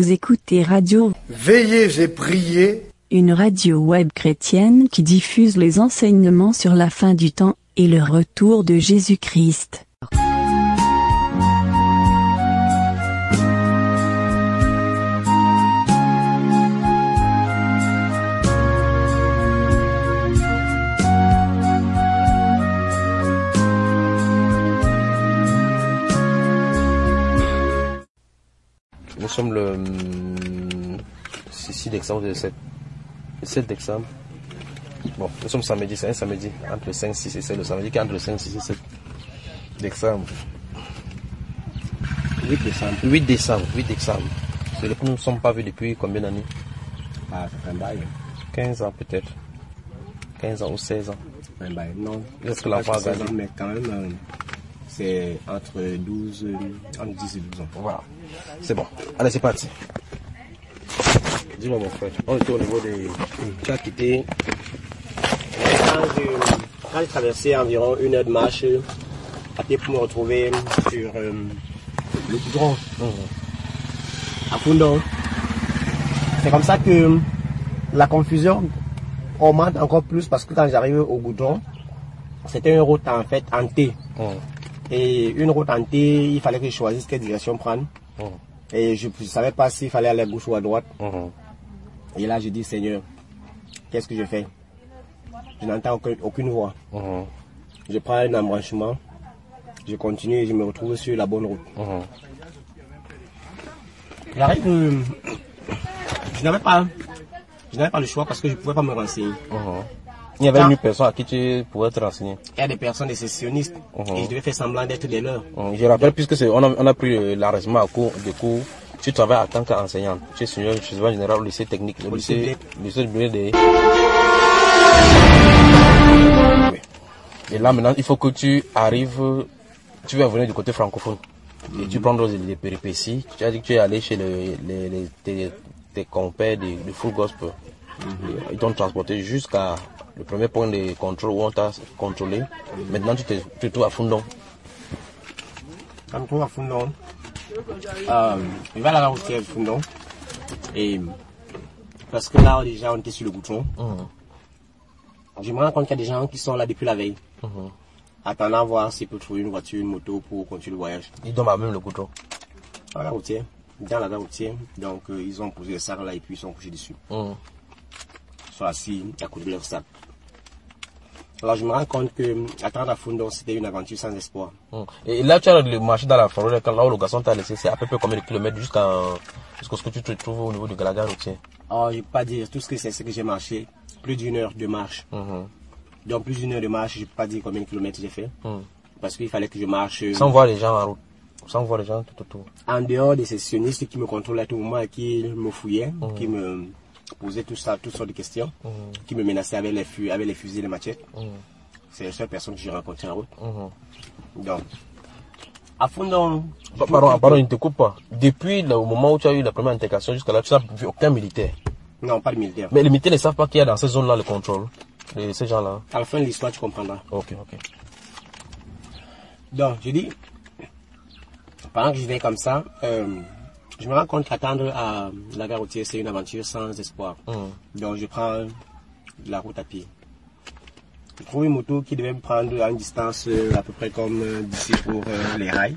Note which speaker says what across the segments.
Speaker 1: Vous écoutez Radio
Speaker 2: Veillez et priez,
Speaker 1: une radio web chrétienne qui diffuse les enseignements sur la fin du temps et le retour de Jésus-Christ.
Speaker 3: Nous sommes le 6 décembre, le 7 décembre. Bon, nous sommes samedi, c'est un samedi, entre le 5, 6 et 7, le samedi qui est entre le 5, 6 et 7 décembre. 8 décembre. C'est le que nous ne sommes pas vus depuis combien d'années?
Speaker 4: Ah, ça fait un bail.
Speaker 3: 15 ans peut-être. 15 ans ou 16 ans.
Speaker 4: Un bail, non.
Speaker 3: Est-ce que l'enfant a
Speaker 4: 16
Speaker 3: gagné?
Speaker 4: ans, mais quand même, c'est entre 10 et 12 ans.
Speaker 3: Voilà. C'est bon. Allez, c'est parti. Dis-moi mon frère, on était au niveau des... Tu as quitté...
Speaker 4: Quand j'ai traversé environ 1 heure de marche, à pied pour me retrouver sur le goudron, à Fundon. C'est comme ça que la confusion augmente encore plus parce que quand j'arrive au goudron, c'était une route en fait en T. Et une route en T, il fallait que je choisisse quelle direction prendre. Et je ne savais pas s'il fallait aller à gauche ou à droite. Et là, je dis, Seigneur, qu'est-ce que je fais? Je n'entends aucune voix. Je prends un embranchement, je continue et je me retrouve sur la bonne route. J'arrive, je n'avais pas le choix parce que je ne pouvais pas me renseigner.
Speaker 3: Il y avait une personne à qui tu pouvais te renseigner.
Speaker 4: Il y a des personnes, des sessionnistes, et je devais faire semblant d'être des leurs.
Speaker 3: Je rappelle, puisque on a pris l'arrêtement à cours de cours, tu travailles en tant qu'enseignant. Tu es surveillant général au lycée technique, au lycée de... Et là maintenant, il faut que tu arrives, tu vas venir du côté francophone. Et tu prends les péripéties. Tu as dit que tu es allé chez tes compères de full gospel. Ils t'ont transporté jusqu'à le premier point de contrôle où on t'a contrôlé. Maintenant, tu te trouves à Fundon.
Speaker 4: Quand je me trouve à Fundon, je vais à la routière de Fundon. Et parce que là, déjà, on était sur le goudron. Je me rends compte qu'il y a des gens qui sont là depuis la veille. Attendant voir s'ils peuvent trouver une voiture, une moto pour continuer le voyage.
Speaker 3: Ils dorment à même le goudron.
Speaker 4: À la routière. Dans la routière. Donc, ils ont posé le sac là et puis ils sont couchés dessus. Ils sont assis à côté de leur sac. Alors je me rends compte que attendre à Fundon, c'était une aventure sans espoir.
Speaker 3: Et là tu as le marché dans la forêt, là où le garçon t'a laissé, c'est à peu près combien de kilomètres jusqu'à ce que tu te trouves au niveau de la gare routière?
Speaker 4: Oh, je ne peux pas dire, tout ce que c'est que j'ai marché, plus d'1 heure de marche. Donc plus d'1 heure de marche, je ne peux pas dire combien de kilomètres j'ai fait. Parce qu'il fallait que je marche...
Speaker 3: Sans voir les gens en route, sans voir les gens tout autour.
Speaker 4: En dehors des sessionnistes qui me contrôlaient à tout moment et qui me fouillaient, qui me... poser toutes sortes de questions, qui me menaçaient avec les fusils et les machettes. C'est la seule personne que j'ai rencontrée en route. Donc, à Fundon...
Speaker 3: Pardon, il ne te coupe pas. Depuis le moment où tu as eu la première intégration jusqu'à là, tu n'as vu aucun militaire?
Speaker 4: Non, pas de militaire.
Speaker 3: Mais les militaires ne savent pas qu'il y a dans ces zones-là le contrôle de ces gens-là?
Speaker 4: À la fin de l'histoire, tu comprendras.
Speaker 3: Ok.
Speaker 4: Donc, je dis, pendant que je vais comme ça, je me rends compte qu'attendre à la gare routière, c'est une aventure sans espoir. Donc, je prends la route à pied. Je trouve une moto qui devait me prendre à une distance à peu près comme d'ici pour les rails.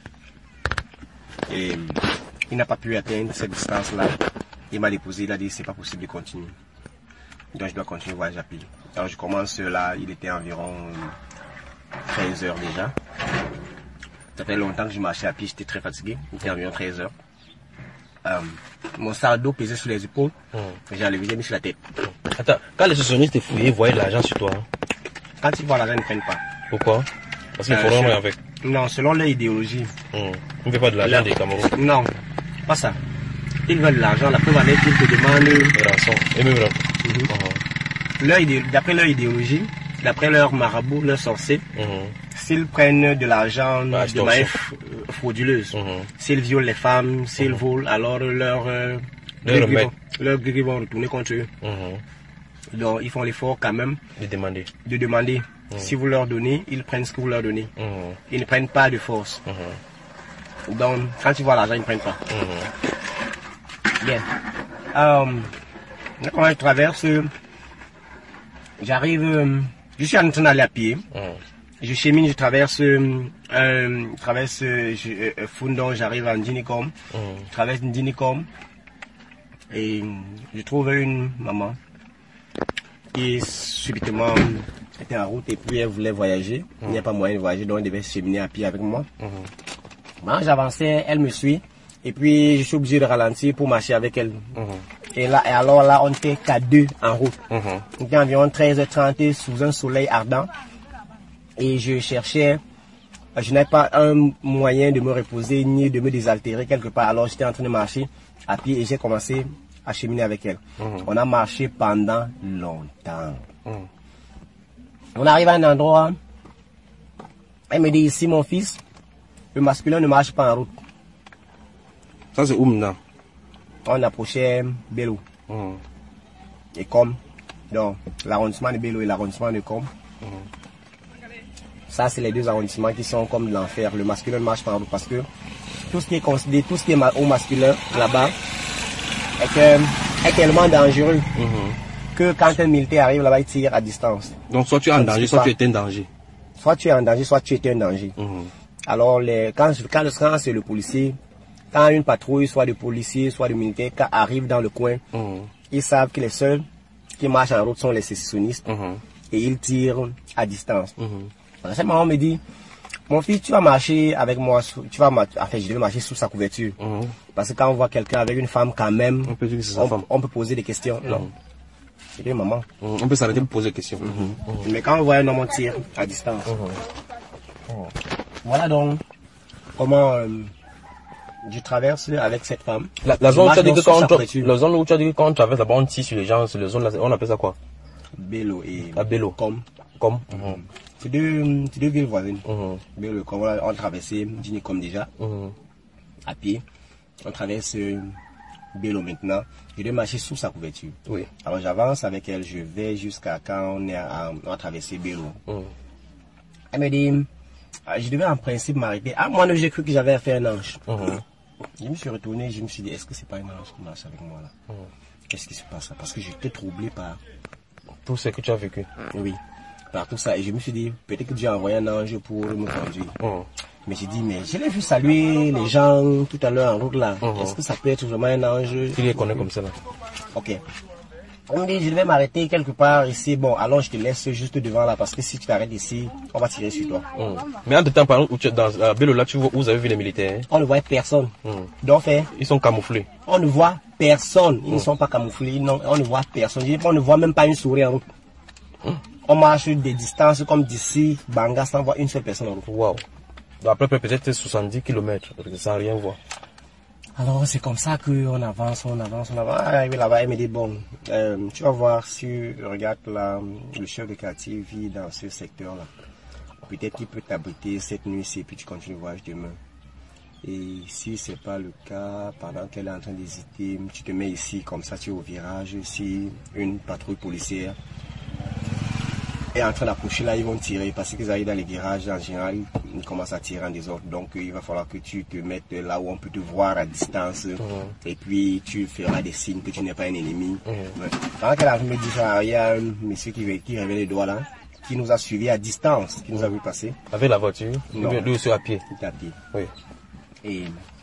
Speaker 4: Et il n'a pas pu atteindre cette distance-là. Il m'a déposé, il a dit c'est pas possible de continuer. Donc, je dois continuer le voyage à pied. Alors, je commence là, il était environ 13 heures déjà. Ça fait longtemps que je marchais à pied, j'étais très fatigué. Il était environ 13 heures. Mon sac d'eau pesait sur les épaules. J'ai enlevé, j'ai mis sur la tête.
Speaker 3: Attends, quand les sessionnistes te fouillaient, ils voyaient de l'argent sur toi.
Speaker 4: Quand ils voient l'argent, ils ne prennent pas.
Speaker 3: Pourquoi? Parce qu'ils feront rien avec.
Speaker 4: Non, selon leur idéologie.
Speaker 3: On ne fait pas de l'argent des Cameroun.
Speaker 4: Non, pas ça. Ils veulent de l'argent, la preuve en est qu'ils te demandent...
Speaker 3: Rançon. Et même là.
Speaker 4: D'après leur idéologie, d'après leur marabout, leur sorcier, s'ils prennent de l'argent de manière frauduleuse, s'ils violent les femmes, s'ils volent, alors leurs gris vont retourner contre eux. Donc ils font l'effort quand même
Speaker 3: de
Speaker 4: demander. Si vous leur donnez, ils prennent ce que vous leur donnez. Ils ne prennent pas de force. Donc quand ils voient l'argent, ils ne prennent pas. Bien. Quand je traverse, j'arrive, je suis en train d'aller à pied. Je chemine, je traverse Fundong, j'arrive en Dinicom. Je traverse Dinicom et je trouve une maman qui subitement était en route et puis elle voulait voyager. Il n'y a pas moyen de voyager, donc elle devait cheminer à pied avec moi. Quand j'avançais, elle me suit et puis je suis obligé de ralentir pour marcher avec elle. Et alors là, on était qu'à deux en route. On était environ 13h30 sous un soleil ardent. Et je cherchais, je n'avais pas un moyen de me reposer ni de me désaltérer quelque part. Alors j'étais en train de marcher à pied et j'ai commencé à cheminer avec elle. On a marché pendant longtemps. On arrive à un endroit, elle me dit ici mon fils, le masculin ne marche pas en route.
Speaker 3: Ça c'est où maintenant?
Speaker 4: On approchait Bello. Et comme, donc l'arrondissement de Bello et l'arrondissement de Com. Ça, c'est les deux arrondissements qui sont comme de l'enfer. Le masculin ne marche pas en route parce que tout ce qui est considéré, tout ce qui est au masculin là-bas est tellement dangereux que quand un militaire arrive là-bas, il tire à distance.
Speaker 3: Donc soit tu es en danger, soit tu étais en danger.
Speaker 4: Soit tu es en danger, soit tu étais en danger. Alors quand c'est le policier, quand une patrouille, soit de policiers, soit de militaires, quand arrive dans le coin, ils savent que les seuls qui marchent en route sont les sécessionnistes et ils tirent à distance. Cette maman me dit, mon fils, tu vas marcher avec moi, je devais marcher sous sa couverture. Parce que quand on voit quelqu'un avec une femme, quand même, on peut poser des questions. Non, c'est une maman.
Speaker 3: On peut s'arrêter pour poser des questions.
Speaker 4: Mais quand on voit un homme, on tire à distance. Voilà donc comment je traverse avec cette femme.
Speaker 3: La zone où tu as dit que quand on traverse là-bas, on tire sur les gens, sur les zones là, on appelle ça quoi?
Speaker 4: Bello et
Speaker 3: Bello. Comme.
Speaker 4: C'est deux villes voisines. Bello et Com, on traversait Dinicom déjà, à pied. On traverse Bello maintenant. Je dois marcher sous sa couverture.
Speaker 3: Oui.
Speaker 4: Alors j'avance avec elle, je vais jusqu'à quand on a traversé Bello. Elle me dit, je devais en principe m'arrêter. Moi, j'ai cru que j'avais affaire à un ange. Je me suis retourné, je me suis dit, est-ce que c'est pas un ange qui marche avec moi là? Qu'est-ce qui se passe là? Parce que j'étais troublé par
Speaker 3: tout ce que tu as vécu.
Speaker 4: Oui, par tout ça. Et je me suis dit, peut-être que Dieu a envoyé un ange pour me conduire. Mais j'ai dit, mais je l'ai vu saluer les gens tout à l'heure en route là. Est-ce que ça peut être vraiment un ange?
Speaker 3: Tu les connais comme ça là.
Speaker 4: Ok. On me dit, je devais m'arrêter quelque part ici. Bon, alors je te laisse juste devant là, parce que si tu t'arrêtes ici, on va tirer sur toi.
Speaker 3: Mais entre temps, par exemple, dans Bello là, vous avez vu les militaires?
Speaker 4: On ne voit personne. Donc,
Speaker 3: ils sont camouflés.
Speaker 4: On ne voit personne. Ils ne sont pas camouflés. Non, on ne voit personne. On ne voit même pas une souris en route. On marche des distances comme d'ici, Banga, sans voir une seule personne en route.
Speaker 3: Wow. Après peut-être 70 km, sans rien voir.
Speaker 4: Alors c'est comme ça qu'on avance. Arrivé là-bas, elle me dit, bon, tu vas voir si regarde là, le chef de quartier vit dans ce secteur-là. Peut-être qu'il peut t'abriter cette nuit-ci et puis tu continues le voyage demain. Et si c'est pas le cas, pendant qu'elle est en train d'hésiter, tu te mets ici, comme ça tu es au virage. Si une patrouille policière est en train d'approcher là, ils vont tirer parce qu'ils arrivent dans les virages en général, ils commencent à tirer en désordre. Donc il va falloir que tu te mettes là où on peut te voir à distance et puis tu feras des signes que tu n'es pas un ennemi. Pendant qu'elle a me dit ça, il y a un monsieur qui révèle les doigts là, qui nous a suivis à distance, qui nous a vu passer.
Speaker 3: Avec la voiture? Non. Lui aussi à pied?
Speaker 4: Il était à pied.
Speaker 3: Oui.
Speaker 4: Et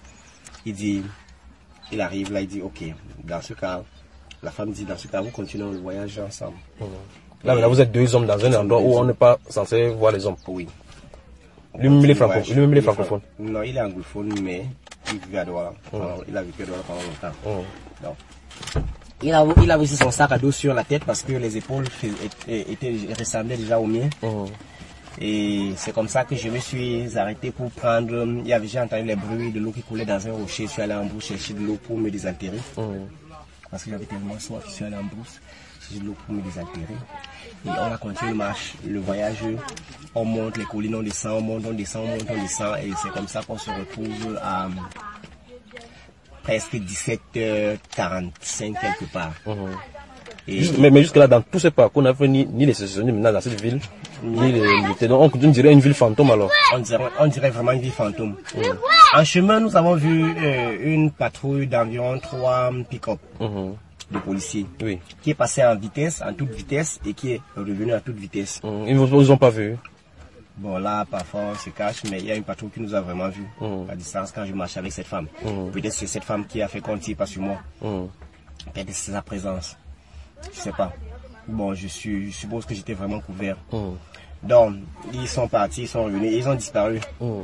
Speaker 4: il arrive là, il dit ok, dans ce cas, la femme dit dans ce cas, vous continuez le voyage ensemble.
Speaker 3: Là, vous êtes deux hommes dans un endroit où on n'est pas censé voir les hommes.
Speaker 4: Oui.
Speaker 3: Lui-même, il est francophone.
Speaker 4: Non, il est anglophone, mais il vit à Douala. Il a vécu à Douala pendant longtemps. Donc, il avait aussi son sac à dos sur la tête parce que les épaules ressemblaient déjà aux miens. Et c'est comme ça que je me suis arrêté pour prendre. J'ai entendu les bruits de l'eau qui coulait dans un rocher. Je suis allé en brousse chercher de l'eau pour me désaltérer. Parce que j'avais tellement soif, je suis allé en brousse chercher de l'eau pour me désaltérer. Et on a continué le voyage. On monte les collines, on descend, on descend. Et c'est comme ça qu'on se retrouve à presque 17h45 quelque part.
Speaker 3: Mais jusque-là, dans tous ces parcours, on n'a fait ni les sécessionnistes maintenant dans cette ville, ni les militaires. Donc on dirait une ville fantôme alors.
Speaker 4: On dirait vraiment une ville fantôme. En chemin, nous avons vu une patrouille d'environ 3 pick-up de policiers qui est passée en toute vitesse et qui est revenue à toute vitesse.
Speaker 3: Ils ne vous ont pas vu?
Speaker 4: Bon, là, parfois, on se cache, mais il y a une patrouille qui nous a vraiment vus à distance quand je marchais avec cette femme. Peut-être c'est cette femme qui a fait qu'on ne tire pas sur moi. Peut-être c'est sa présence. Je sais pas. Bon, je suppose que j'étais vraiment couvert. Donc, ils sont partis, ils sont revenus, ils ont disparu.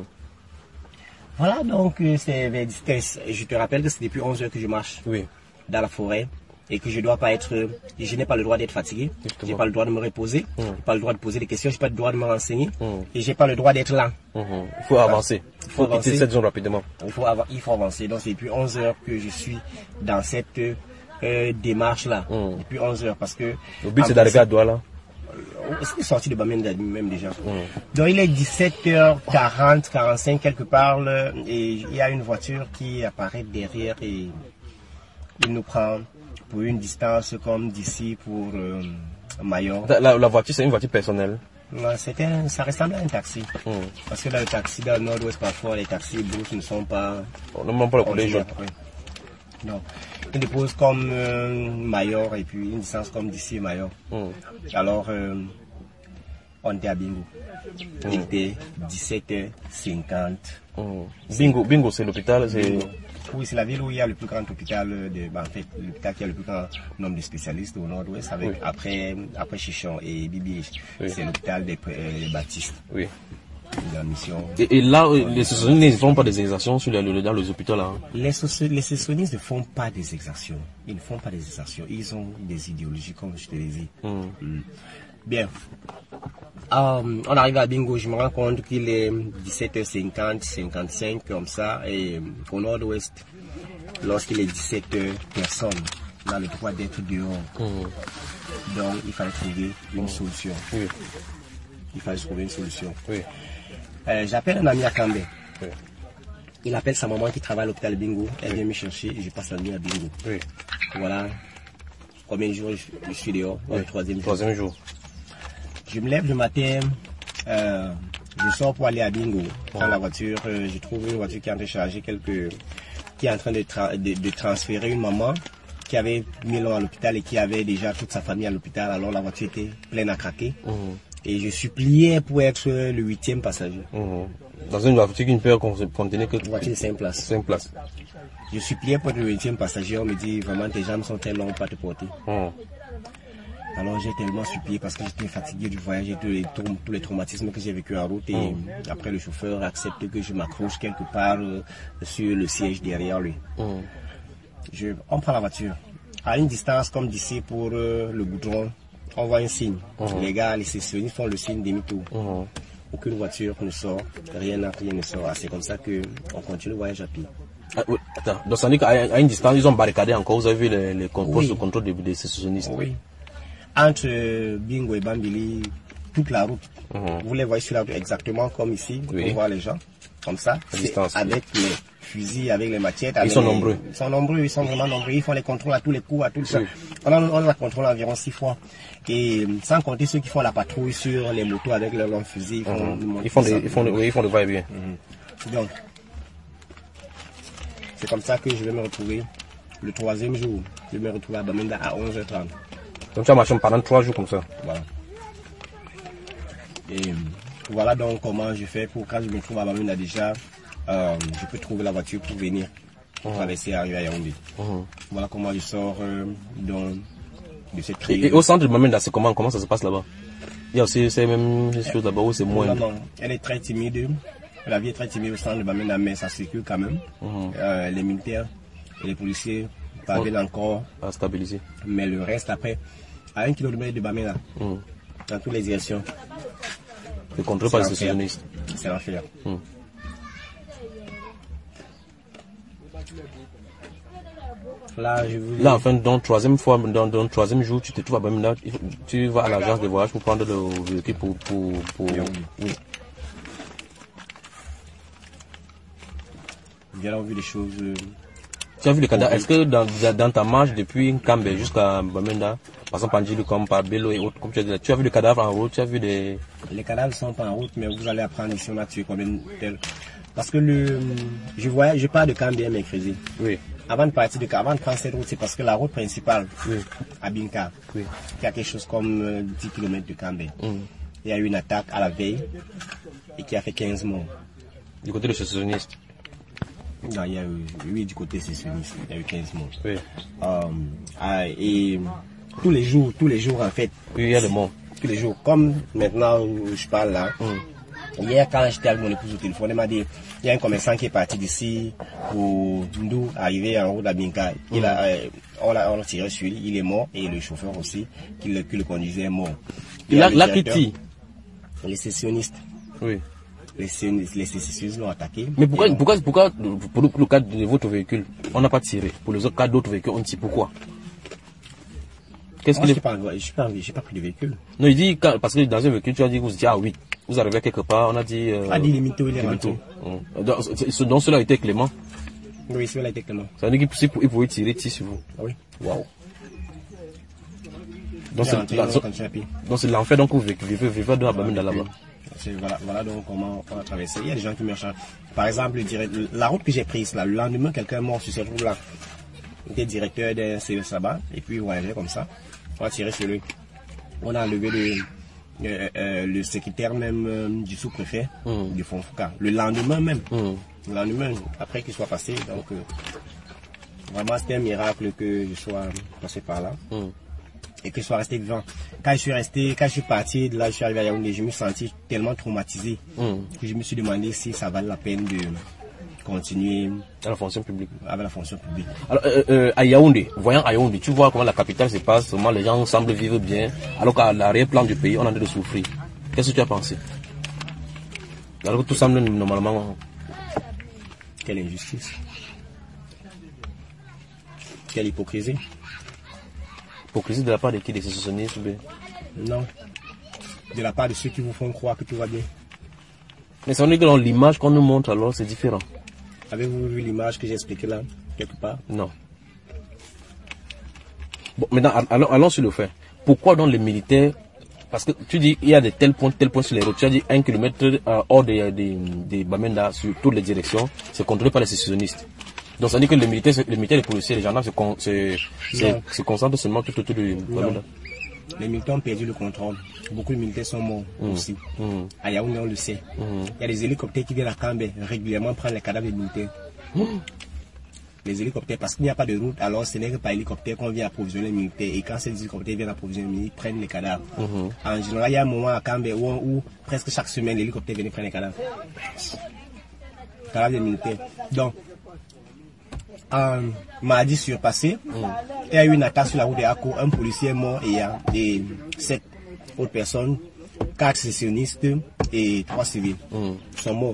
Speaker 4: Voilà, donc c'est vers 10. Je te rappelle que c'est depuis 11 heures que je marche dans la forêt et que je dois pas être, je n'ai pas le droit d'être fatigué, j'ai pas le droit de me reposer, j'ai pas le droit de poser des questions, j'ai pas le droit de me renseigner et j'ai pas le droit d'être lent.
Speaker 3: Il faut avancer. Il faut quitter cette zone rapidement.
Speaker 4: Il faut avancer. Donc c'est depuis 11 heures que je suis dans cette démarche là. Depuis 11 heures parce que
Speaker 3: le but c'est d'arriver à Douala.
Speaker 4: C'est sorti de Bamenda même déjà. Donc il est 17h40, 45 quelque part et il y a une voiture qui apparaît derrière et il nous prend pour une distance comme d'ici pour Mayor.
Speaker 3: La voiture c'est une voiture personnelle?
Speaker 4: Ça ressemble à un taxi. Parce que dans le taxi, dans le nord-ouest parfois les taxis bus ne sont pas...
Speaker 3: On ne demande pas le collège.
Speaker 4: Non. Il dépose comme Mayor et puis une distance comme d'ici Mayor. Alors, on était à Bingo. Il était 17h50.
Speaker 3: Bingo, c'est l'hôpital?
Speaker 4: Oui, c'est la ville où il y a le plus grand hôpital, en fait, l'hôpital qui a le plus grand nombre de spécialistes au nord-ouest, après Chichon et Bibi. C'est l'hôpital des Baptistes.
Speaker 3: Oui.
Speaker 4: La mission.
Speaker 3: Et là, les sécessionnistes ne font pas des exactions dans les hôpitaux là?
Speaker 4: Les sécessionnistes ne font pas des exactions. Ils ne font pas des exactions. Ils ont des idéologies, comme je te l'ai dit. Bien. On arrive à Bingo, je me rends compte qu'il est 17h50, 55 comme ça. Et au nord-ouest, lorsqu'il est 17h, personne n'a le droit d'être dehors. Donc il fallait trouver une solution. Il fallait trouver une solution. J'appelle un ami à Cambé. Il appelle sa maman qui travaille à l'hôpital Bingo. Elle vient me chercher et je passe la nuit à Bingo. Voilà. Combien de jours je suis dehors? Le troisième jour. Je me lève le matin. Je sors pour aller à Bingo. Prendre la voiture. Je trouve une voiture qui est en train de charger qui est en train de transférer une maman qui avait 1000 ans à l'hôpital et qui avait déjà toute sa famille à l'hôpital. Alors la voiture était pleine à craquer. Et je suppliais pour être le 8e passager.
Speaker 3: Dans une voiture qui ne peut contenir que...
Speaker 4: Une voiture de 5 places.
Speaker 3: 5 places.
Speaker 4: Je suppliais pour être le 8e passager. On me dit vraiment tes jambes sont très longues pour te porter. Alors j'ai tellement supplié parce que j'étais fatigué du voyage et tous les traumatismes que j'ai vécu en route. Et après le chauffeur accepte que je m'accroche quelque part sur le siège derrière lui. On prend la voiture. À une distance comme d'ici pour le goudron, on voit un signe. Les gars, les sécessionnistes font le signe demi-tour. Aucune voiture ne sort, rien ne sort. C'est comme ça qu'on continue le voyage à pied.
Speaker 3: Attends, donc ça veut dire qu'à une distance, ils ont barricadé encore, vous avez vu les postes de contrôle des sécessionnistes?
Speaker 4: Oui. Entre Bingo et Bambili, toute la route, vous les voyez sur la route exactement comme ici, on voit les gens, comme ça, avec les fusils, avec les machettes.
Speaker 3: Ils sont nombreux.
Speaker 4: Ils sont nombreux, ils sont vraiment nombreux, ils font les contrôles à tous les coups, à tout ça. On a contrôlé environ 6 fois. Et sans compter ceux qui font la patrouille sur les motos avec leurs longs fusils.
Speaker 3: Ils font le va-et-vient.
Speaker 4: Donc, c'est comme ça que je vais me retrouver le 3e jour. Je vais me retrouver à Bamenda à 11h30.
Speaker 3: Donc tu as marché pendant 3 jours comme ça?
Speaker 4: Voilà. Et voilà donc comment je fais pour quand je me trouve à Bamenda déjà, je peux trouver la voiture pour venir traverser et arriver à Yaoundé. Voilà comment je sors de cette criée.
Speaker 3: Et au centre de Bamenda, c'est comment ça se passe là-bas? Il y a aussi ces mêmes choses là-bas où c'est moins?
Speaker 4: Non, elle est très timide. La vie est très timide au centre de Bamenda, mais ça circule quand même. Les militaires et les policiers parviennent encore
Speaker 3: à stabiliser.
Speaker 4: Mais le reste après, à 1 km de Bamenda, dans toutes les directions.
Speaker 3: C'est contrôlé par les sécessionnistes.
Speaker 4: C'est l'enfer. Là,
Speaker 3: enfin, dans le 3e jour, tu te trouves à Bamenda, tu vas à l'agence de voyage pour prendre le véhicule pour...
Speaker 4: Oui. J'ai vu des choses...
Speaker 3: Tu as vu les cadavres? Est-ce que dans ta marche depuis Cambé jusqu'à Bamenda, par exemple en Djilou, comme par Bello et autres, comme tu as dit, tu as vu les cadavres en route? Tu as vu des...
Speaker 4: Les cadavres ne sont pas en route, mais vous allez apprendre ici, on a tué combien Parce que je pars de Cambé mercredi.
Speaker 3: Oui.
Speaker 4: Avant de prendre cette route, c'est parce que la route principale, à Binka,
Speaker 3: Oui.
Speaker 4: il y a quelque chose comme 10 km de Cambé. Il y a eu une attaque à la veille et qui a fait 15 morts.
Speaker 3: Du côté de ce sécessionniste.
Speaker 4: Non, il y a eu, oui, du côté sécessionniste, il y a eu 15 morts.
Speaker 3: Oui.
Speaker 4: Et tous les jours en fait.
Speaker 3: Oui, il y a des morts.
Speaker 4: Tous les jours. Comme maintenant où je parle là. Hier, quand j'étais avec mon épouse au téléphone, elle m'a dit, il y a un commerçant qui est parti d'ici pour Ndou, arrivé en route d'Abinka. On l'a tiré sur lui, il est mort, et le chauffeur aussi, qui le conduisait est mort.
Speaker 3: La Kitty.
Speaker 4: Les sécessionnistes.
Speaker 3: Oui.
Speaker 4: Les sécessionnistes l'ont attaqué.
Speaker 3: Mais pourquoi pour le cas de votre véhicule, on n'a pas tiré? Pour les autres cas d'autres véhicules, on tire. Pourquoi?
Speaker 4: Qu'est-ce que j'ai pas pris de véhicule.
Speaker 3: Non, il dit, parce que dans un véhicule, tu as dit que vous étiez à 8. Vous arrivez quelque part, on a dit...
Speaker 4: dit limité, il est rentré.
Speaker 3: Donc cela a été Clément.
Speaker 4: Oui, cela a été Clément.
Speaker 3: Ça veut dire qu'il pouvait tirer sur vous.
Speaker 4: Oui.
Speaker 3: Waouh. Donc c'est l'enfer donc vous vivez dans la Bamenda là-bas.
Speaker 4: Voilà donc comment on a traversé. Il y a des gens qui me cherchent. Par exemple, la route que j'ai prise là, le lendemain, quelqu'un est mort sur cette route là. Il était directeur d'un CES là-bas, et puis voyageait comme ça. On a tiré sur lui. On a enlevé le secrétaire même du sous-préfet du Fonfouca. Le lendemain même. Le lendemain, après qu'il soit passé. Donc, vraiment, c'était un miracle que je sois passé par là. Et que je sois resté vivant. Quand je suis parti, de là, je suis arrivé à Yaoundé, je me suis senti tellement traumatisé que je me suis demandé si ça valait la peine de continuer
Speaker 3: à la fonction publique.
Speaker 4: Avec la fonction publique.
Speaker 3: Alors, à Yaoundé, voyant à Yaoundé, tu vois comment la capitale se passe, comment les gens semblent vivre bien, alors qu'à l'arrière-plan du pays, on a de souffrir. Qu'est-ce que tu as pensé? Alors que tout semble normalement...
Speaker 4: Quelle injustice. Quelle hypocrisie.
Speaker 3: Hypocrisie de la part de qui? Des sécessionnistes?
Speaker 4: Non. De la part de ceux qui vous font croire que tout va bien.
Speaker 3: Mais ça veut dire que dans l'image qu'on nous montre, alors c'est différent.
Speaker 4: Avez-vous vu l'image que j'ai expliquée là, quelque part?
Speaker 3: Non. Bon, maintenant, allons sur le fait. Pourquoi donc les militaires... Parce que tu dis, il y a de tels points sur les routes. Tu as dit 1 km hors des Bamenda, sur toutes les directions, c'est contrôlé par les sécessionnistes. Donc ça veut dire que les militaires, les policiers, les gendarmes se concentrent seulement tout autour du Bamenda.
Speaker 4: Les militaires ont perdu le contrôle. Beaucoup de militaires sont morts aussi. À Yaoundé, on le sait. Il y a des hélicoptères qui viennent à Cambé régulièrement prendre les cadavres des militaires. Les hélicoptères, parce qu'il n'y a pas de route, alors ce n'est que par hélicoptère qu'on vient approvisionner les militaires. Et quand ces hélicoptères viennent approvisionner les militaires, ils prennent les cadavres. En général, il y a un moment à Cambé où presque chaque semaine, l'hélicoptère vient prendre les cadavres. Cadavres des militaires. Donc, mardi surpassé, il y a eu une attaque sur la route de Ako, un policier est mort et il y a 7 autres personnes, 4 sécessionnistes et 3 civils sont morts.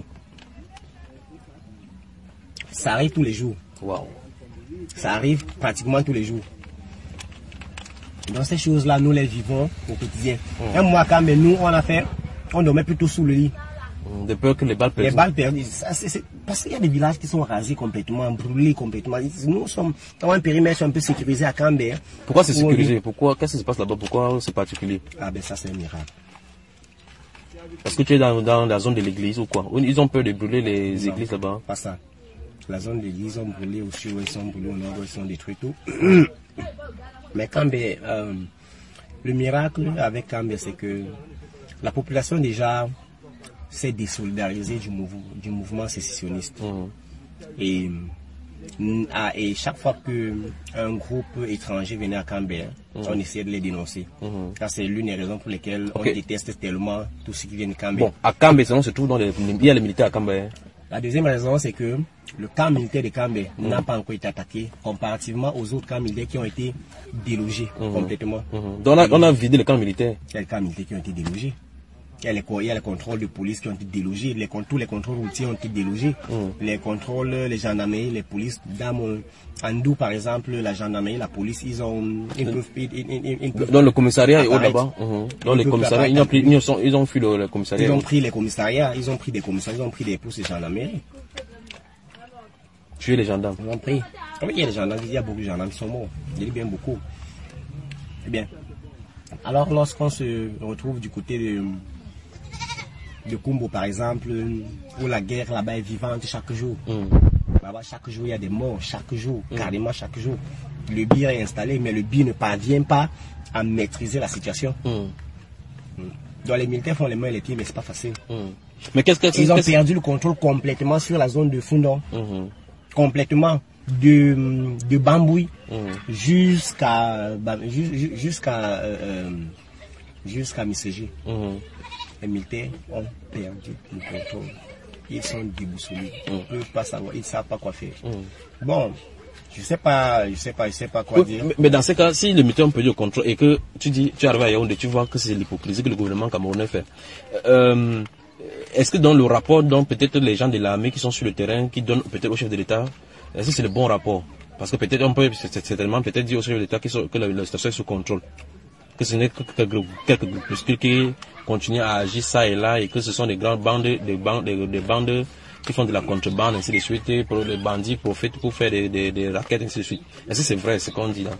Speaker 4: Ça arrive tous les jours.
Speaker 3: Wow.
Speaker 4: Ça arrive pratiquement tous les jours. Dans ces choses-là, nous les vivons au quotidien. Un mois quand même, nous on dormait plutôt sous le lit.
Speaker 3: De peur que les balles perdent.
Speaker 4: Les balles perdues, c'est parce qu'il y a des villages qui sont rasés complètement, brûlés complètement. Nous sommes dans un périmètre un peu sécurisé à Cambé.
Speaker 3: Pourquoi c'est sécurisé? Qu'est-ce qui se passe là-bas? Pourquoi c'est particulier?
Speaker 4: Ah ben ça c'est un miracle.
Speaker 3: Parce que tu es dans la zone de l'église ou quoi? Ils ont peur de brûler les églises là-bas?
Speaker 4: Pas ça. La zone de l'église, ils ont brûlé au sud, ils sont brûlés au nord, ils sont détruits tout. Mais Cambé, le miracle avec Cambé, c'est que la population déjà s'est désolidarisée du mouvement sécessionniste. Et chaque fois qu'un groupe étranger venait à Cambé, on essayait de les dénoncer. Ça, c'est l'une des raisons pour lesquelles on déteste tellement tout ce qui vient de Cambé.
Speaker 3: Bon, à Cambé, sinon, se trouve il y a les militaires à Cambé.
Speaker 4: La deuxième raison, c'est que le camp militaire de Cambé n'a pas encore été attaqué comparativement aux autres camps militaires qui ont été délogés complètement.
Speaker 3: Donc on a vidé les camps militaires.
Speaker 4: Il y a les camps militaires qui ont été délogés. Il y a les contrôles de police qui ont été délogés. Tous les contrôles routiers ont été délogés. Les contrôles, les gendarmeries, les polices. Dans Ndou, par exemple, la gendarmerie, la police, ils peuvent
Speaker 3: dans le commissariat et là-bas. Dans les commissariats, ils ont fui le commissariat.
Speaker 4: Ils ont pris les commissariats, ils ont pris des commissariats, ils ont pris des postes de gendarmerie.
Speaker 3: Tuer les gendarmes.
Speaker 4: Ils ont pris. Oui, il y a des gendarmes, il y a beaucoup de gendarmes qui sont morts. Je dis bien beaucoup. Eh bien, alors lorsqu'on se retrouve du côté de Kumbo, par exemple, où la guerre là-bas est vivante chaque jour. Là-bas, chaque jour, il y a des morts, chaque jour, carrément chaque jour. Le BIR est installé, mais le BIR ne parvient pas à maîtriser la situation. Donc les militaires font les mains et les pieds, mais c'est pas facile.
Speaker 3: Mais
Speaker 4: ils ont perdu le contrôle complètement sur la zone de Fundong. Complètement. De Bambouy jusqu'à Misségi. Les militaires ont perdu le contrôle. Ils sont déboussolés. Ils ne peuvent pas savoir, ils ne savent pas quoi faire. Bon, je sais pas quoi dire.
Speaker 3: Mais dans ce cas, si les militaires ont perdu le contrôle et que tu arrives à Yaoundé, tu vois que c'est l'hypocrisie que le gouvernement camerounais fait. Est-ce que dans le rapport, peut-être les gens de l'armée qui sont sur le terrain, qui donnent peut-être au chef de l'État, est-ce que c'est le bon rapport? Parce que peut-être on peut certainement dire au chef de l'État que la situation est sous contrôle. Que ce n'est que quelques groupuscules qui continuent à agir ça et là et que ce sont des grandes bandes, des bandes qui font de la contrebande, ainsi de suite, pour les bandits profitent pour faire des raquettes, ainsi de suite. Est-ce que c'est vrai ce qu'on dit là?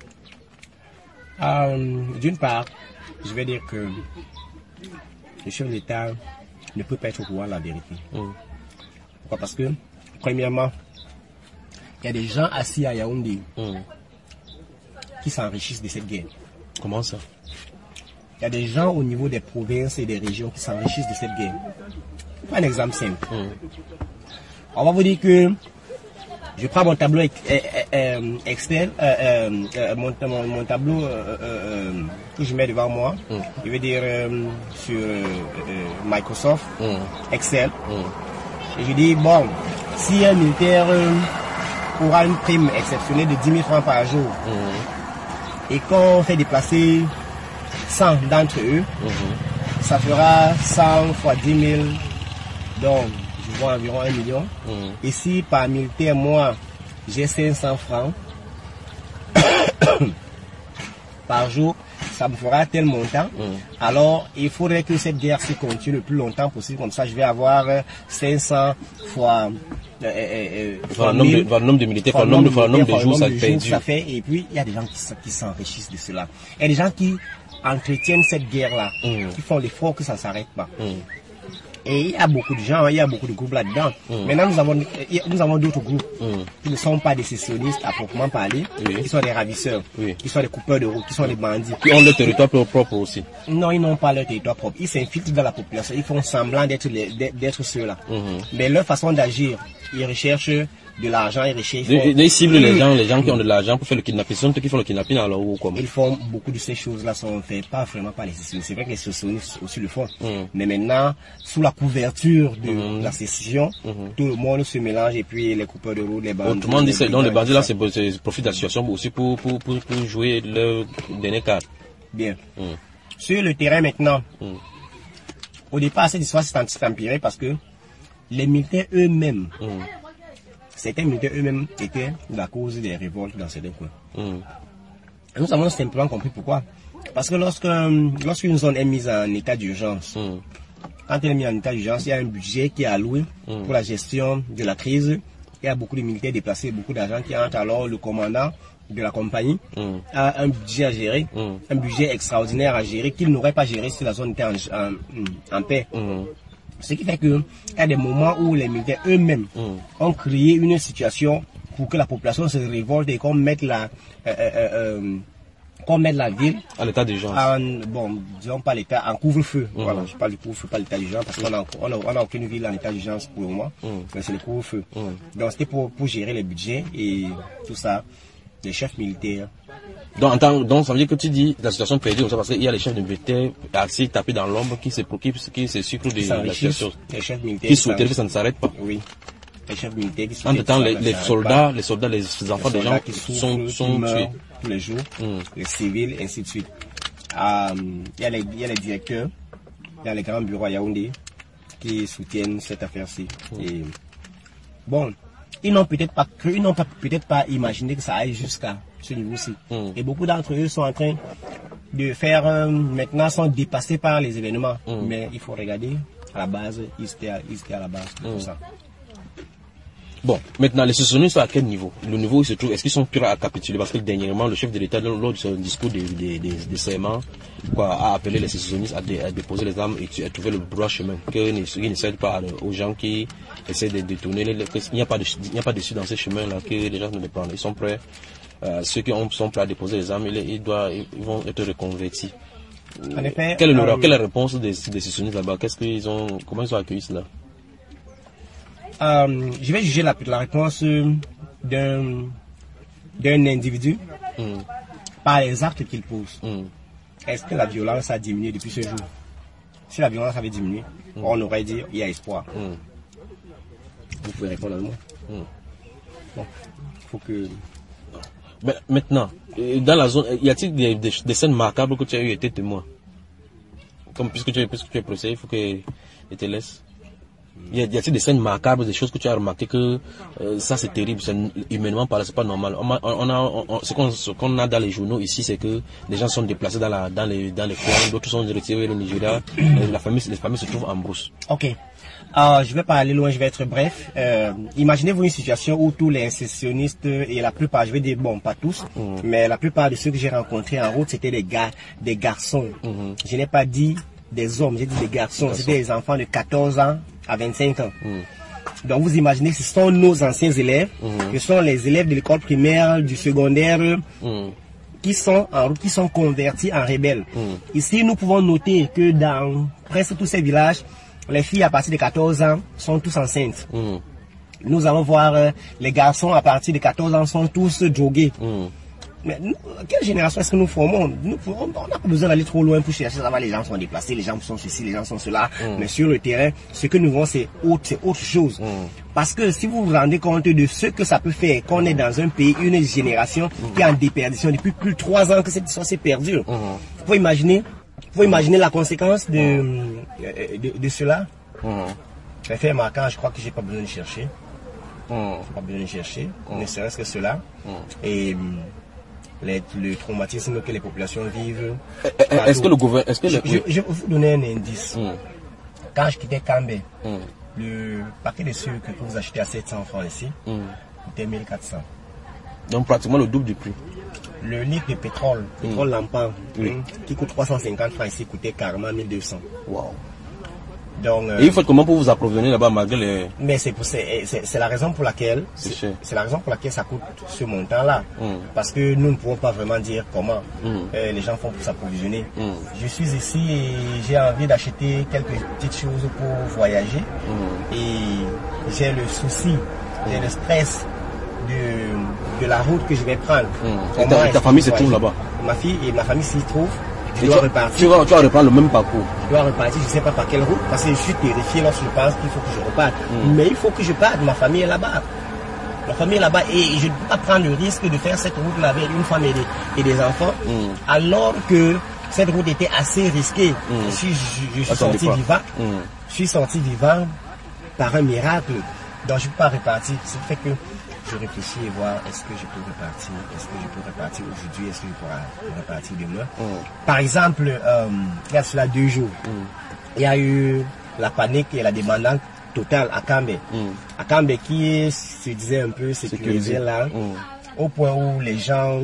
Speaker 4: D'une part, je vais dire que le chef de l'État ne peut pas être au courant de la vérité. Pourquoi? Parce que, premièrement, il y a des gens assis à Yaoundé qui s'enrichissent de cette guerre.
Speaker 3: Comment ça?
Speaker 4: Il y a des gens au niveau des provinces et des régions qui s'enrichissent de cette guerre. Un exemple simple. On va vous dire que je prends mon tableau Excel, mon tableau que je mets devant moi. Je vais dire sur Microsoft, Excel. Et je dis, bon, si un militaire aura une prime exceptionnelle de 10 000 francs par jour, et qu'on fait déplacer 100 d'entre eux, ça fera 100 fois 10 000, donc je vois environ 1 million. Et si par militaire, moi, j'ai 500 francs par jour, ça me fera tel montant. Alors, il faudrait que cette guerre se continue le plus longtemps possible. Comme ça, je vais avoir 500 fois...
Speaker 3: le nombre de militaires, le nombre de jours, ça fait.
Speaker 4: Et puis, il y a des gens qui s'enrichissent de cela. Il y a des gens qui entretiennent cette guerre-là, qui font l'effort que ça ne s'arrête pas. Et il y a beaucoup de gens, il y a beaucoup de groupes là-dedans. Maintenant, nous avons d'autres groupes qui ne sont pas des sécessionnistes à proprement parler, qui sont des ravisseurs, qui sont des coupeurs de route, qui sont des bandits.
Speaker 3: Qui ont leur territoire propre aussi.
Speaker 4: Non, ils n'ont pas leur territoire propre. Ils s'infiltrent dans la population, ils font semblant d'être ceux-là. Mais leur façon d'agir, ils recherchent de l'argent, ils recherchent...
Speaker 3: Ils ciblent les gens qui ont de l'argent pour faire le kidnapping. Ce sont ceux qui font le kidnapping alors ou comment?
Speaker 4: Ils font beaucoup de ces choses-là, sont faites pas vraiment par les sécessionnistes. C'est vrai que les sécessionnistes aussi le font. Mais maintenant, sous la couverture de la sécession, tout le monde se mélange et puis les coupeurs de route, les bandits...
Speaker 3: Autrement dit, donc les bandits là, c'est profitent de la situation aussi pour jouer leur dernier carte.
Speaker 4: Bien. Sur le terrain maintenant, au départ, cette histoire s'est empirée parce que les militaires eux-mêmes, certains militaires eux-mêmes étaient la cause des révoltes dans certains coins. Nous avons simplement compris pourquoi. Parce que lorsqu'une zone est mise en état d'urgence, quand elle est mise en état d'urgence, il y a un budget qui est alloué pour la gestion de la crise. Il y a beaucoup de militaires déplacés, beaucoup d'argent qui entre. Alors le commandant de la compagnie a un budget à gérer, un budget extraordinaire à gérer qu'il n'aurait pas géré si la zone était en paix. Ce qui fait qu'il y a des moments où les militaires eux-mêmes ont créé une situation pour que la population se révolte et qu'on mette la ville
Speaker 3: à l'état d'urgence.
Speaker 4: Bon, disons pas l'état, en couvre-feu. Voilà, je parle du couvre-feu, pas l'état d'urgence, parce qu'on n'a aucune ville en état d'urgence pour le moment, mais c'est le couvre-feu. Donc c'était pour gérer les budgets et tout ça, les chefs militaires.
Speaker 3: Donc ça veut dire que tu dis la situation perdue comme ça parce qu'il y a les chefs militaires assis tapés dans l'ombre qui se sucrent de la situation.
Speaker 4: Les chefs militaires
Speaker 3: qui souhaiteraient que ça ne s'arrête pas.
Speaker 4: Oui. Les chefs militaires qui
Speaker 3: en temps, les soldats, les enfants des gens
Speaker 4: qui
Speaker 3: sont
Speaker 4: tués
Speaker 3: tués
Speaker 4: tous les jours, les civils, ainsi de suite. Il y a les directeurs, il y a les grands bureaux à Yaoundé qui soutiennent cette affaire-ci. Et bon, ils n'ont peut-être pas cru, ils n'ont peut-être pas imaginé que ça aille jusqu'à ce niveau-ci. Et beaucoup d'entre eux sont en train de faire, maintenant sont dépassés par les événements. Mais il faut regarder, à la base, ils étaient à la base de tout ça.
Speaker 3: Bon, maintenant, les sécessionnistes sont à quel niveau? Le niveau où ils se trouvent, est-ce qu'ils sont prêts à capituler? Parce que dernièrement, le chef de l'État, lors de son discours de serment, a appelé les sécessionnistes à déposer les armes et à trouver le droit chemin. Qu'ils ne cèdent pas aux gens qui essaient de détourner. Il n'y a pas d'issue dans ces chemins-là que les gens ne les prennent. Ils sont prêts. Ceux qui sont prêts à déposer les armes, ils vont être reconvertis.
Speaker 4: En effet,
Speaker 3: Quelle est la réponse des sécessionnistes là-bas? Comment ils ont accueilli cela?
Speaker 4: Je vais juger la réponse d'un individu par les actes qu'il pose. Est-ce que la violence a diminué depuis ce jour? Si la violence avait diminué, on aurait dit il y a espoir. Vous pouvez répondre à moi. Bon, faut que...
Speaker 3: Mais maintenant, dans la zone, y a-t-il des scènes marquables que tu as eu été témoin? Comme puisque tu es procès, il faut que je te laisse. Y a-t-il des scènes marquables, des choses que tu as remarqué que ça c'est terrible, humainement parlant, c'est pas normal. Ce qu'on a dans les journaux ici, c'est que les gens sont déplacés dans les coins, d'autres sont retirés au Nigeria, les familles se trouvent en brousse.
Speaker 4: Ok. Je vais pas aller loin, je vais être bref. Imaginez-vous une situation où tous les sécessionnistes et la plupart, je vais dire bon, pas tous, mais la plupart de ceux que j'ai rencontrés en route, c'était des garçons. Je n'ai pas dit des hommes, j'ai dit des garçons. C'était des enfants de 14 ans à 25 ans. Donc vous imaginez, ce sont nos anciens élèves, ce sont les élèves de l'école primaire, du secondaire, qui sont en route, qui sont convertis en rebelles. Ici, nous pouvons noter que dans presque tous ces villages, les filles à partir de 14 ans sont tous enceintes. Nous allons voir les garçons à partir de 14 ans sont tous drogués. Mais quelle génération est-ce que nous formons? On n'a pas besoin d'aller trop loin pour chercher ça. Les gens sont déplacés, les gens sont ceci, les gens sont cela. Mais sur le terrain, ce que nous voyons, c'est autre chose. Parce que si vous vous rendez compte de ce que ça peut faire, qu'on est dans un pays, une génération qui est en déperdition depuis plus de 3 ans que cette histoire s'est perdue. Vous pouvez imaginer la conséquence de cela. C'est fait marquant, je crois que j'ai pas besoin de chercher. Pas besoin de chercher, ne serait-ce que cela. Et le traumatisme que les populations vivent.
Speaker 3: Est-ce que le gouvernement...
Speaker 4: Je vais vous donner un indice. Quand je quittais Cambé, le paquet de sucre que vous achetez à 700 francs ici, coûtait 1400.
Speaker 3: Donc pratiquement le double du prix.
Speaker 4: Le litre de pétrole lampant, qui coûte 350 francs ici, coûtait carrément 1200. Wow. Donc,
Speaker 3: et il faut comment pour vous approvisionner là-bas malgré les...
Speaker 4: Mais c'est la raison pour laquelle ça coûte ce montant-là. Parce que nous ne pouvons pas vraiment dire comment les gens font pour s'approvisionner. Je suis ici et j'ai envie d'acheter quelques petites choses pour voyager. Et j'ai le souci, j'ai le stress de la route que je vais prendre.
Speaker 3: Et ta famille se trouve là-bas?
Speaker 4: Ma famille s'y trouve. Je dois repartir.
Speaker 3: Tu vas reprendre le même parcours.
Speaker 4: Je dois repartir, je ne sais pas par quelle route, parce que je suis terrifié lorsque je pense qu'il faut que je reparte. Mais il faut que je parte, ma famille est là-bas. Ma famille est là-bas et je ne peux pas prendre le risque de faire cette route-là avec une femme et des enfants, alors que cette route était assez risquée. Je suis sorti vivant. Je suis sorti vivant par un miracle. Donc je ne peux pas repartir. C'est fait que je réfléchis et voir est-ce que je peux repartir, aujourd'hui, est-ce que je pourrai repartir demain. Par exemple, il y a cela 2 jours, il y a eu la panique et la débandade totale à Cambé. À Cambé qui se disait un peu sécurisé là, au point où les gens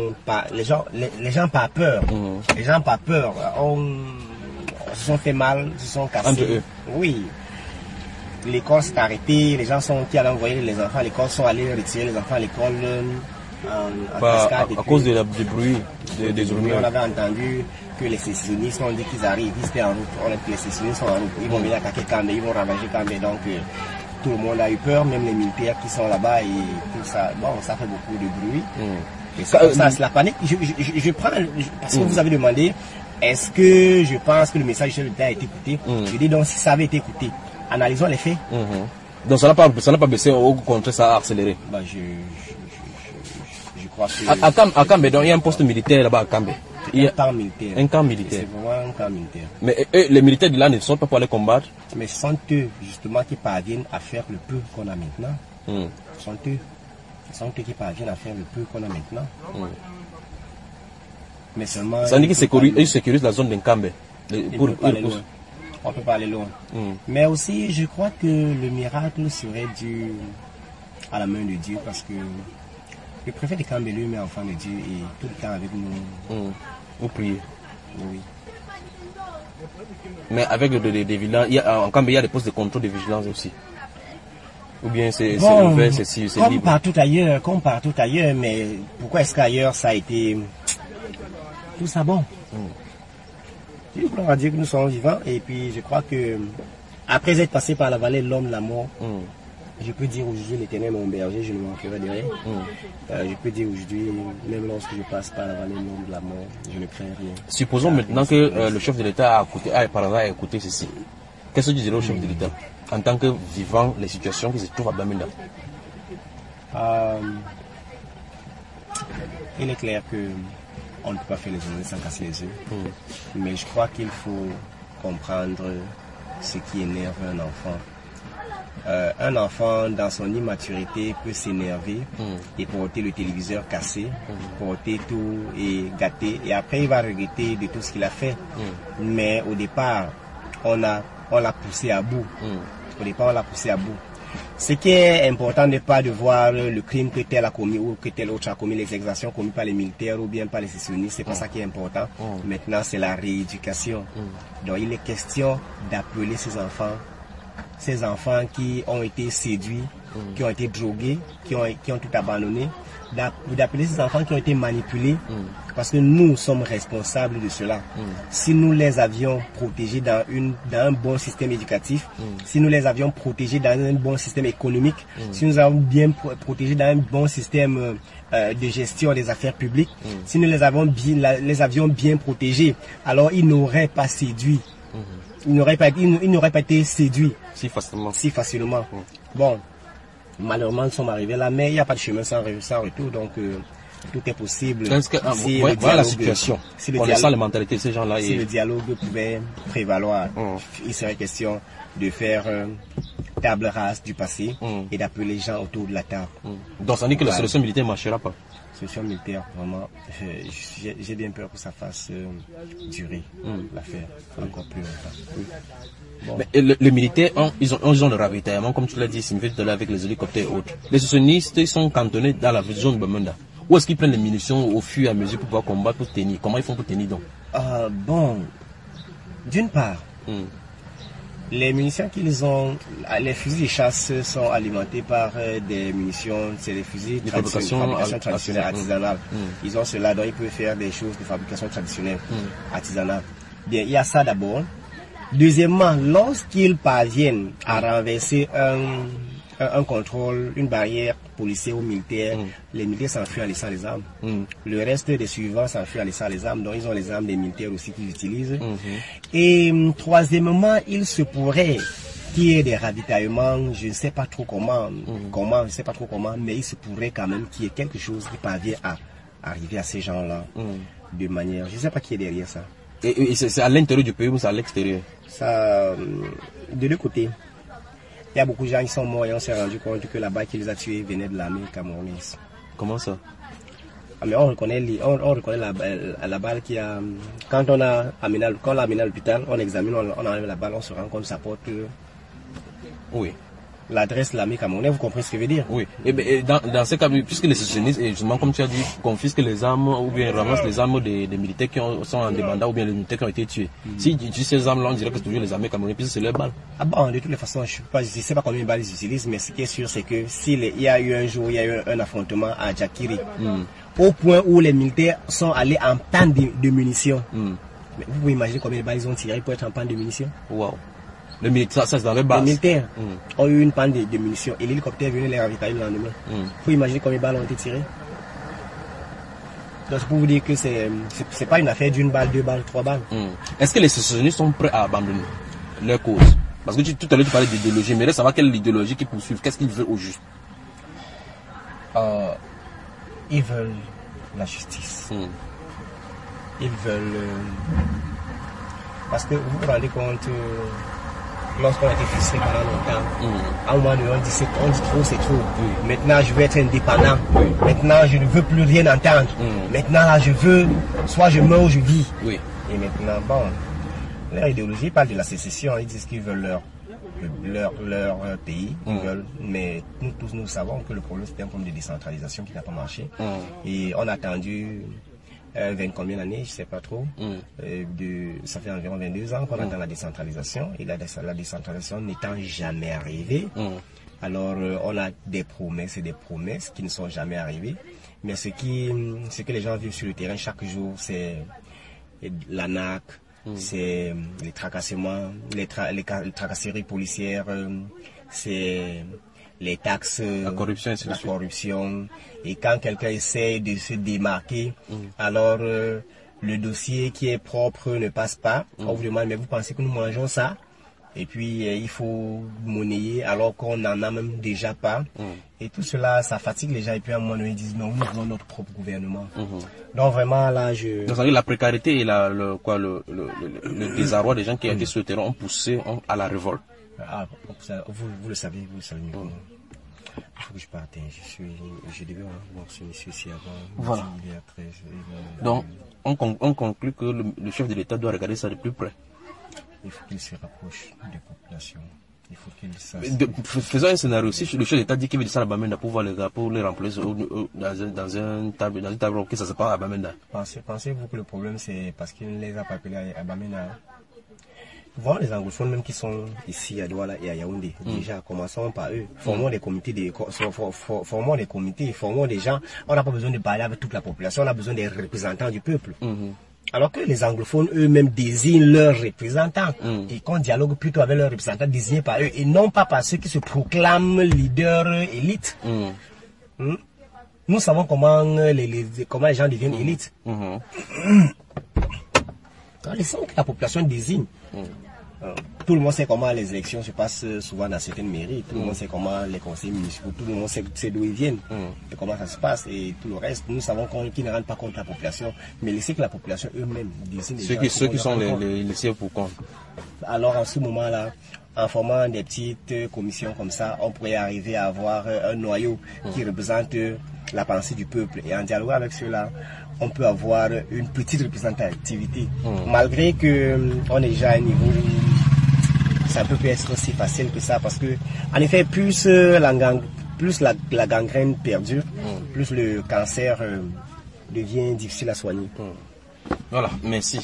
Speaker 4: pas peur. Les gens pas peur. Se sont fait mal, se sont cassés.
Speaker 3: Entre eux.
Speaker 4: Oui. L'école s'est arrêtée, les gens qui allaient envoyer les enfants à l'école sont allés retirer les enfants à l'école en cascade.
Speaker 3: À cause du bruit des rumeurs.
Speaker 4: On avait entendu que les sécessionnistes ont dit qu'ils arrivent, ils étaient en route, les sécessionnistes sont en route, ils vont venir attaquer Cambé, ils vont ravager Cambé, donc tout le monde a eu peur, même les militaires qui sont là-bas et tout ça. Bon, ça fait beaucoup de bruit. Et ça, c'est la panique. Je prends, parce que vous avez demandé, est-ce que je pense que le message de l'État a été écouté? Je dis donc, si ça avait été écouté, analysons les faits.
Speaker 3: Donc ça n'a pas baissé, au contraire ça a accéléré.
Speaker 4: Bah, je crois que...
Speaker 3: À Cambé, donc il y a un poste militaire là-bas à Cambé.
Speaker 4: Un camp militaire.
Speaker 3: Un camp militaire.
Speaker 4: C'est vraiment un camp militaire.
Speaker 3: Mais les militaires de là ne sont pas pour aller combattre.
Speaker 4: Mais ce sont eux justement qui parviennent à faire le peu qu'on a maintenant. Ce sont eux qui parviennent à faire le peu qu'on a maintenant. Mais seulement...
Speaker 3: Ça veut dire qu'ils sécurisent la zone d'Encambé.
Speaker 4: On peut pas aller loin. Mais aussi, je crois que le miracle serait dû à la main de Dieu parce que le préfet de Cambélu est enfant de Dieu et tout le temps avec nous.
Speaker 3: Vous priez.
Speaker 4: Oui.
Speaker 3: Mais avec des vigilances, en Cambélu, il y a des postes de contrôle de vigilance aussi. Ou bien c'est ouvert, c'est
Speaker 4: comme
Speaker 3: libre.
Speaker 4: Comme partout ailleurs, mais pourquoi est-ce qu'ailleurs ça a été tout ça bon? On va dire que nous sommes vivants et puis je crois que après être passé par la vallée de l'homme de la mort, je peux dire aujourd'hui l'Éternel est mon berger, je ne manquerai de rien. Je peux dire aujourd'hui, même lorsque je passe par la vallée de l'homme de la mort, je ne crains rien.
Speaker 3: Supposons maintenant que le chef de l'État a écouté ceci. Qu'est-ce que tu dirais au chef de l'État en tant que vivant les situations qui se trouvent à Bamenda?
Speaker 4: Il est clair que on ne peut pas faire les journées sans casser les œufs. Mais je crois qu'il faut comprendre ce qui énerve un enfant. Un enfant, dans son immaturité, peut s'énerver et porter le téléviseur cassé, porter tout et gâter. Et après, il va regretter de tout ce qu'il a fait. Mais au départ, on l'a poussé à bout. Au départ, on l'a poussé à bout. Ce qui est important n'est pas de voir le crime que tel a commis ou que tel autre a commis, les exactions commises par les militaires ou bien par les sécessionnistes, c'est pas ça qui est important. Maintenant, c'est la rééducation. Donc, il est question d'appeler ces enfants qui ont été séduits, qui ont été drogués, qui ont tout abandonné, d'appeler ces enfants qui ont été manipulés, parce que nous sommes responsables de cela. Si nous les avions protégés dans un bon système éducatif, si nous les avions protégés dans un bon système économique, si nous avons bien protégés dans un bon système de gestion des affaires publiques, si nous les avions bien protégés, alors ils n'auraient pas séduit. Ils n'auraient pas été séduits
Speaker 3: si
Speaker 4: facilement. Bon, malheureusement, nous sommes arrivés là, mais il n'y a pas de chemin sans retour, donc tout est possible.
Speaker 3: Voilà la situation. On sent la mentalité de ces gens-là.
Speaker 4: Si le dialogue pouvait prévaloir, il serait question de faire table rase du passé et d'appeler les gens autour de la table.
Speaker 3: Donc ça dit que la solution militaire ne marchera pas.
Speaker 4: Solution militaire, vraiment, j'ai bien peur que ça fasse durer l'affaire encore plus longtemps. Bon.
Speaker 3: Mais les militaires, ils ont le ravitaillement, comme tu l'as dit, c'est de là avec les hélicoptères et autres. Les sécessionnistes sont cantonnés dans la zone de Bamenda. Où est-ce qu'ils prennent les munitions au fur et à mesure pour pouvoir combattre, pour tenir? Comment ils font pour tenir donc?
Speaker 4: Bon, d'une part, les munitions qu'ils ont, les fusils de chasse sont alimentés par des munitions, c'est des fusils de fabrication traditionnelle artisanale. Ils ont cela, donc ils peuvent faire des choses de fabrication traditionnelle artisanale. Bien, il y a ça d'abord. Deuxièmement, lorsqu'ils parviennent à renverser un contrôle, une barrière policière ou militaire, les militaires s'enfuient en laissant les armes. Le reste des suivants s'enfuient en laissant les armes, donc ils ont les armes des militaires aussi qu'ils utilisent. Et troisièmement, il se pourrait qu'il y ait des ravitaillements, je ne sais pas trop comment, mais il se pourrait quand même qu'il y ait quelque chose qui parvient à arriver à ces gens-là de manière, je ne sais pas qui est derrière ça.
Speaker 3: Et c'est à l'intérieur du pays ou c'est à l'extérieur?
Speaker 4: Ça, de deux côtés. Il y a beaucoup de gens qui sont morts et on s'est rendu compte que la balle qui les a tués venait de l'armée camerounaise.
Speaker 3: Comment ça?
Speaker 4: Mais on reconnaît la balle qui a... Quand on l'a amené à l'hôpital, on examine, on enlève la balle, on se rend compte que ça porte...
Speaker 3: Oui.
Speaker 4: L'adresse de l'armée camerounaise, vous comprenez ce que je veux dire?
Speaker 3: Oui. Et dans ce cas, puisque les sécessionnistes, justement, comme tu as dit, confisquent les armes ou bien ramassent les armes des militaires qui sont en demandant ou bien les militaires qui ont été tués. Si tu utilises ces armes-là, on dirait que c'est toujours les armées camerounaises, puisque c'est leurs balles.
Speaker 4: Ah bon, de toutes les façons, je ne sais pas combien de balles ils utilisent, mais ce qui est sûr, c'est que s'il y a eu un jour, il y a eu un affrontement à Djakiri, au point où les militaires sont allés en panne de munitions. Mais vous pouvez imaginer combien de balles ils ont tiré pour être en panne de munitions?
Speaker 3: Wow. Les militaires, ça c'est dans les bases.
Speaker 4: Les militaires ont eu une panne de munitions et l'hélicoptère venait les ravitailler le lendemain. Vous imaginez combien de balles ont été tirées? Donc c'est pour vous dire que c'est pas une affaire d'une balle, deux balles, trois balles.
Speaker 3: Est-ce que les sécessionnistes sont prêts à abandonner leur cause? Parce que tout à l'heure tu parlais d'idéologie, mais là savoir quelle idéologie qu'ils poursuivent, qu'est-ce qu'ils veulent au juste?
Speaker 4: Ils veulent la justice. Ils veulent... Parce que vous vous rendez compte... Lorsqu'on a été frustré pendant longtemps, à un moment donné, on dit trop, c'est trop. Maintenant, je veux être indépendant. Maintenant, je ne veux plus rien entendre. Maintenant, là, je veux, soit je meurs ou je vis. Et maintenant, bon, leur idéologie parle de la sécession. Ils disent qu'ils veulent leur pays, ils veulent, mais nous tous nous savons que le problème c'était un problème de décentralisation qui n'a pas marché. Et on a attendu 20 combien d'années, je sais pas trop. Ça fait environ 22 ans qu'on attend la décentralisation, et la décentralisation n'étant jamais arrivée. Alors on a des promesses et des promesses qui ne sont jamais arrivées. Mais ce que les gens vivent sur le terrain chaque jour, c'est l'ANAC, c'est les tracassements, les tracasseries policières, c'est les taxes,
Speaker 3: la corruption,
Speaker 4: et quand quelqu'un essaie de se démarquer, alors le dossier qui est propre ne passe pas. On vous demande, mais vous pensez que nous mangeons ça? Et puis il faut monnayer alors qu'on n'en a même déjà pas. Et tout cela, ça fatigue les gens. Et puis à un moment donné, ils disent non, nous voulons notre propre gouvernement. Donc vraiment là, donc
Speaker 3: la précarité et le désarroi des gens qui étaient sur le terrain ont poussé à la révolte.
Speaker 4: Ah, vous le savez mieux que moi. Il faut que je parte. Je devais voir ce monsieur-ci avant.
Speaker 3: Voilà. Donc on conclut que le chef de l'État doit regarder ça de plus près.
Speaker 4: Il faut qu'il se rapproche des populations. Il faut qu'il sache.
Speaker 3: Faisons un scénario. Si le chef d'État dit qu'il veut descendre à Bamenda pour voir les gars, pour les remplacer dans une table, que ça se passe à Bamenda.
Speaker 4: Pensez-vous que le problème c'est parce qu'il ne les a pas appelés à Bamenda? Voir les anglophones même qui sont ici à Douala et à Yaoundé. Déjà, commençons par eux. Formons des comités, formons des gens. On n'a pas besoin de parler avec toute la population, on a besoin des représentants du peuple. Alors que les anglophones eux-mêmes désignent leurs représentants et qu'on dialogue plutôt avec leurs représentants désignés par eux et non pas par ceux qui se proclament leaders élites. Nous savons comment les gens deviennent élites. Laissons que la population désigne. Tout le monde sait comment les élections se passent souvent dans certaines mairies. Tout le monde sait comment les conseils municipaux, tout le monde sait d'où ils viennent et comment ça se passe. Et tout le reste, nous savons qu'ils ne rendent pas compte la population. Mais laissez que la population eux-mêmes désigne.
Speaker 3: Ceux qui sont les laissés pour compte.
Speaker 4: Alors en ce moment-là, en formant des petites commissions comme ça, on pourrait arriver à avoir un noyau qui représente la pensée du peuple. Et en dialoguant avec ceux-là, on peut avoir une petite représentativité. Malgré qu'on est déjà à un niveau, ça peut être aussi facile que ça. Parce que, en effet, plus la gangrène perdure, plus le cancer devient difficile à soigner.
Speaker 3: Voilà, merci.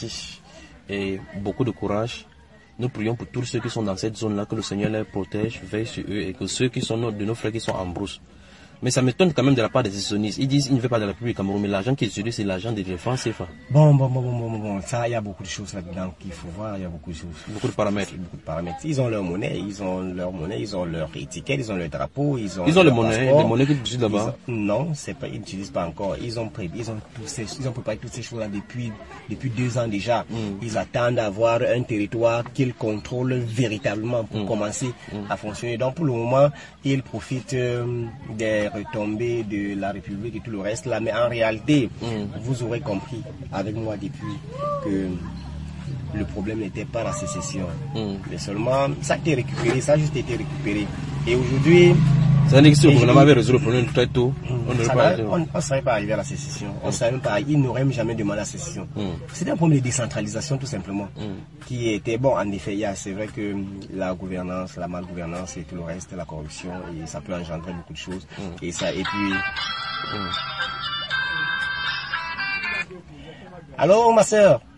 Speaker 3: Et beaucoup de courage. Nous prions pour tous ceux qui sont dans cette zone-là, que le Seigneur les protège, veille sur eux, et que ceux qui sont de nos frères qui sont en brousse. Mais ça m'étonne quand même de la part des sécessionnistes. Ils disent qu'ils ne veulent pas de la République Cameroun, mais l'argent qu'ils utilisent, c'est l'argent des défenses CFA.
Speaker 4: Bon. Ça, il y a beaucoup de choses là-dedans qu'il faut voir. Il y a beaucoup de choses.
Speaker 3: Beaucoup de paramètres.
Speaker 4: Ils ont leur monnaie, ils ont leur étiquette, ils ont leur drapeau, ils ont
Speaker 3: les monnaies qu'ils utilisent là-bas.
Speaker 4: Non, c'est pas, ils n'utilisent pas encore. Ils ont préparé toutes ces choses-là depuis 2 ans déjà. Ils attendent d'avoir un territoire qu'ils contrôlent véritablement pour commencer à fonctionner. Donc pour le moment, ils profitent des retombées de la République et tout le reste là, mais en réalité, vous aurez compris avec moi depuis que le problème n'était pas la sécession, mais seulement ça a été récupéré, ça a juste été récupéré. Et aujourd'hui,
Speaker 3: ça veut dire que si le gouvernement avait résolu le problème très tôt, on ne
Speaker 4: serait pas arrivé à la sécession. On savait même pas, ils n'auraient jamais demandé la sécession. C'était un problème de décentralisation tout simplement, qui était bon. En effet, c'est vrai que la gouvernance, la malgouvernance et tout le reste, la corruption, et ça peut engendrer beaucoup de choses. Et puis. Allô, ma sœur.